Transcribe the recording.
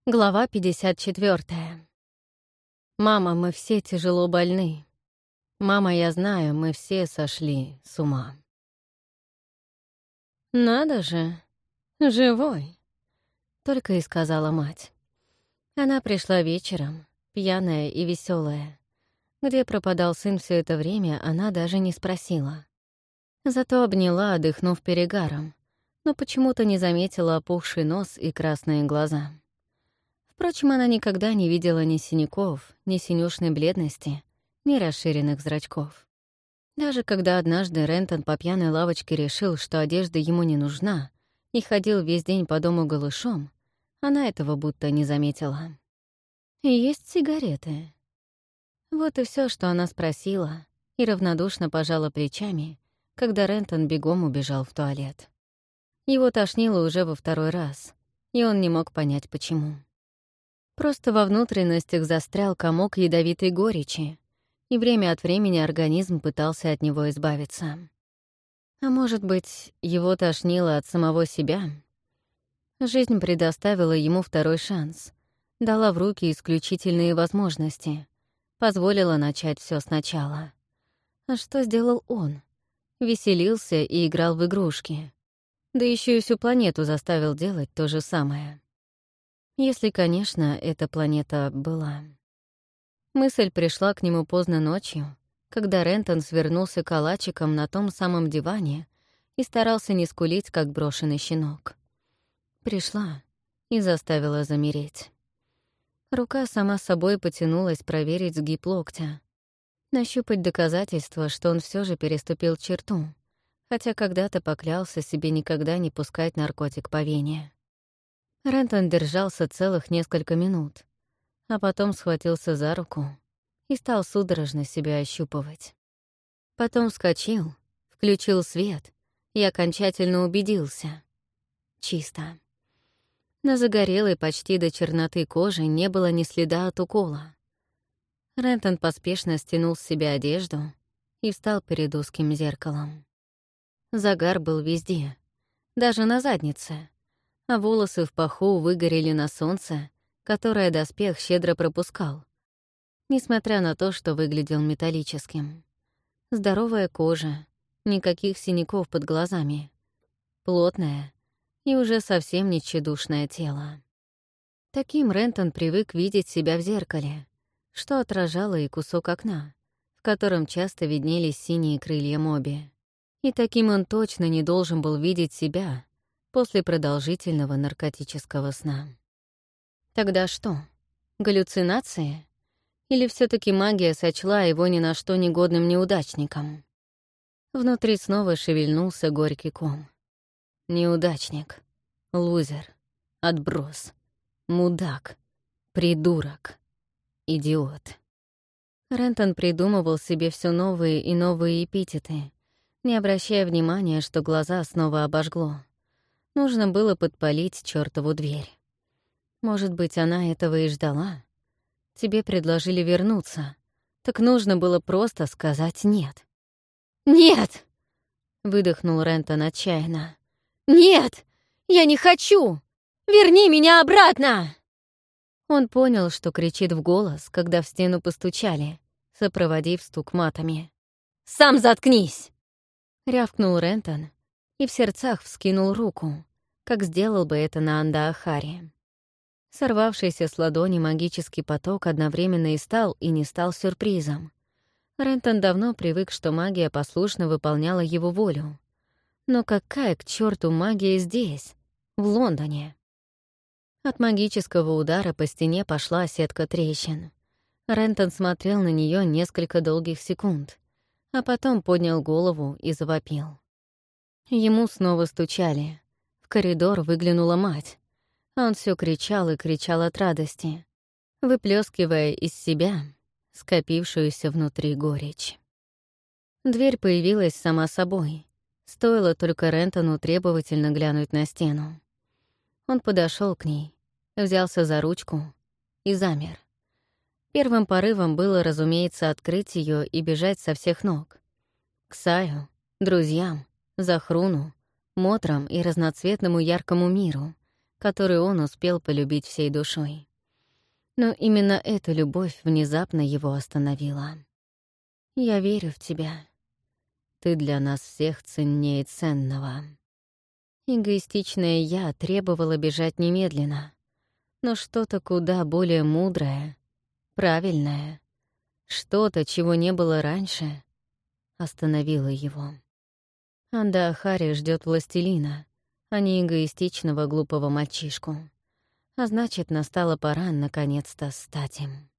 Глава 54. Мама, мы все тяжело больны. Мама, я знаю, мы все сошли с ума. Надо же, живой, только и сказала мать. Она пришла вечером, пьяная и веселая. Где пропадал сын все это время, она даже не спросила. Зато обняла, отдыхнув перегаром, но почему-то не заметила опухший нос и красные глаза. Впрочем, она никогда не видела ни синяков, ни синюшной бледности, ни расширенных зрачков. Даже когда однажды Рентон по пьяной лавочке решил, что одежда ему не нужна, и ходил весь день по дому голышом, она этого будто не заметила. «Есть сигареты?» Вот и все, что она спросила, и равнодушно пожала плечами, когда Рентон бегом убежал в туалет. Его тошнило уже во второй раз, и он не мог понять, почему. Просто во внутренностях застрял комок ядовитой горечи, и время от времени организм пытался от него избавиться. А может быть, его тошнило от самого себя? Жизнь предоставила ему второй шанс, дала в руки исключительные возможности, позволила начать все сначала. А что сделал он? Веселился и играл в игрушки. Да еще и всю планету заставил делать то же самое. Если, конечно, эта планета была. Мысль пришла к нему поздно ночью, когда Рентон свернулся калачиком на том самом диване и старался не скулить, как брошенный щенок. Пришла и заставила замереть. Рука сама собой потянулась проверить сгиб локтя, нащупать доказательства, что он все же переступил черту, хотя когда-то поклялся себе никогда не пускать наркотик по вене. Рентон держался целых несколько минут, а потом схватился за руку и стал судорожно себя ощупывать. Потом вскочил, включил свет и окончательно убедился. Чисто. На загорелой почти до черноты кожи не было ни следа от укола. Рентон поспешно стянул с себя одежду и встал перед узким зеркалом. Загар был везде, даже на заднице, а волосы в паху выгорели на солнце, которое доспех щедро пропускал, несмотря на то, что выглядел металлическим. Здоровая кожа, никаких синяков под глазами, плотное и уже совсем не тщедушное тело. Таким Рентон привык видеть себя в зеркале, что отражало и кусок окна, в котором часто виднелись синие крылья Моби. И таким он точно не должен был видеть себя после продолжительного наркотического сна. Тогда что? Галлюцинации? Или все таки магия сочла его ни на что негодным неудачником? Внутри снова шевельнулся горький ком. Неудачник, лузер, отброс, мудак, придурок, идиот. Рентон придумывал себе все новые и новые эпитеты, не обращая внимания, что глаза снова обожгло. Нужно было подпалить чёртову дверь. Может быть, она этого и ждала? Тебе предложили вернуться. Так нужно было просто сказать «нет». «Нет!» — выдохнул Рентон отчаянно. «Нет! Я не хочу! Верни меня обратно!» Он понял, что кричит в голос, когда в стену постучали, сопроводив стук матами. «Сам заткнись!» — рявкнул Рентон и в сердцах вскинул руку, как сделал бы это на Андаахаре. Сорвавшийся с ладони магический поток одновременно и стал и не стал сюрпризом. Рентон давно привык, что магия послушно выполняла его волю. Но какая к черту магия здесь, в Лондоне? От магического удара по стене пошла сетка трещин. Рентон смотрел на нее несколько долгих секунд, а потом поднял голову и завопил. Ему снова стучали. В коридор выглянула мать. А он все кричал и кричал от радости, выплескивая из себя скопившуюся внутри горечь. Дверь появилась сама собой. Стоило только Рентону требовательно глянуть на стену. Он подошел к ней, взялся за ручку и замер. Первым порывом было, разумеется, открыть ее и бежать со всех ног. К Саю, друзьям, Захруну, Мотрам и разноцветному яркому миру, которую он успел полюбить всей душой. Но именно эта любовь внезапно его остановила. «Я верю в тебя. Ты для нас всех ценнее ценного». Эгоистичное «я» требовало бежать немедленно, но что-то куда более мудрое, правильное, что-то, чего не было раньше, остановило его. Анда Ахари ждет властелина, а не эгоистичного глупого мальчишку. А значит, настала пора наконец-то стать им.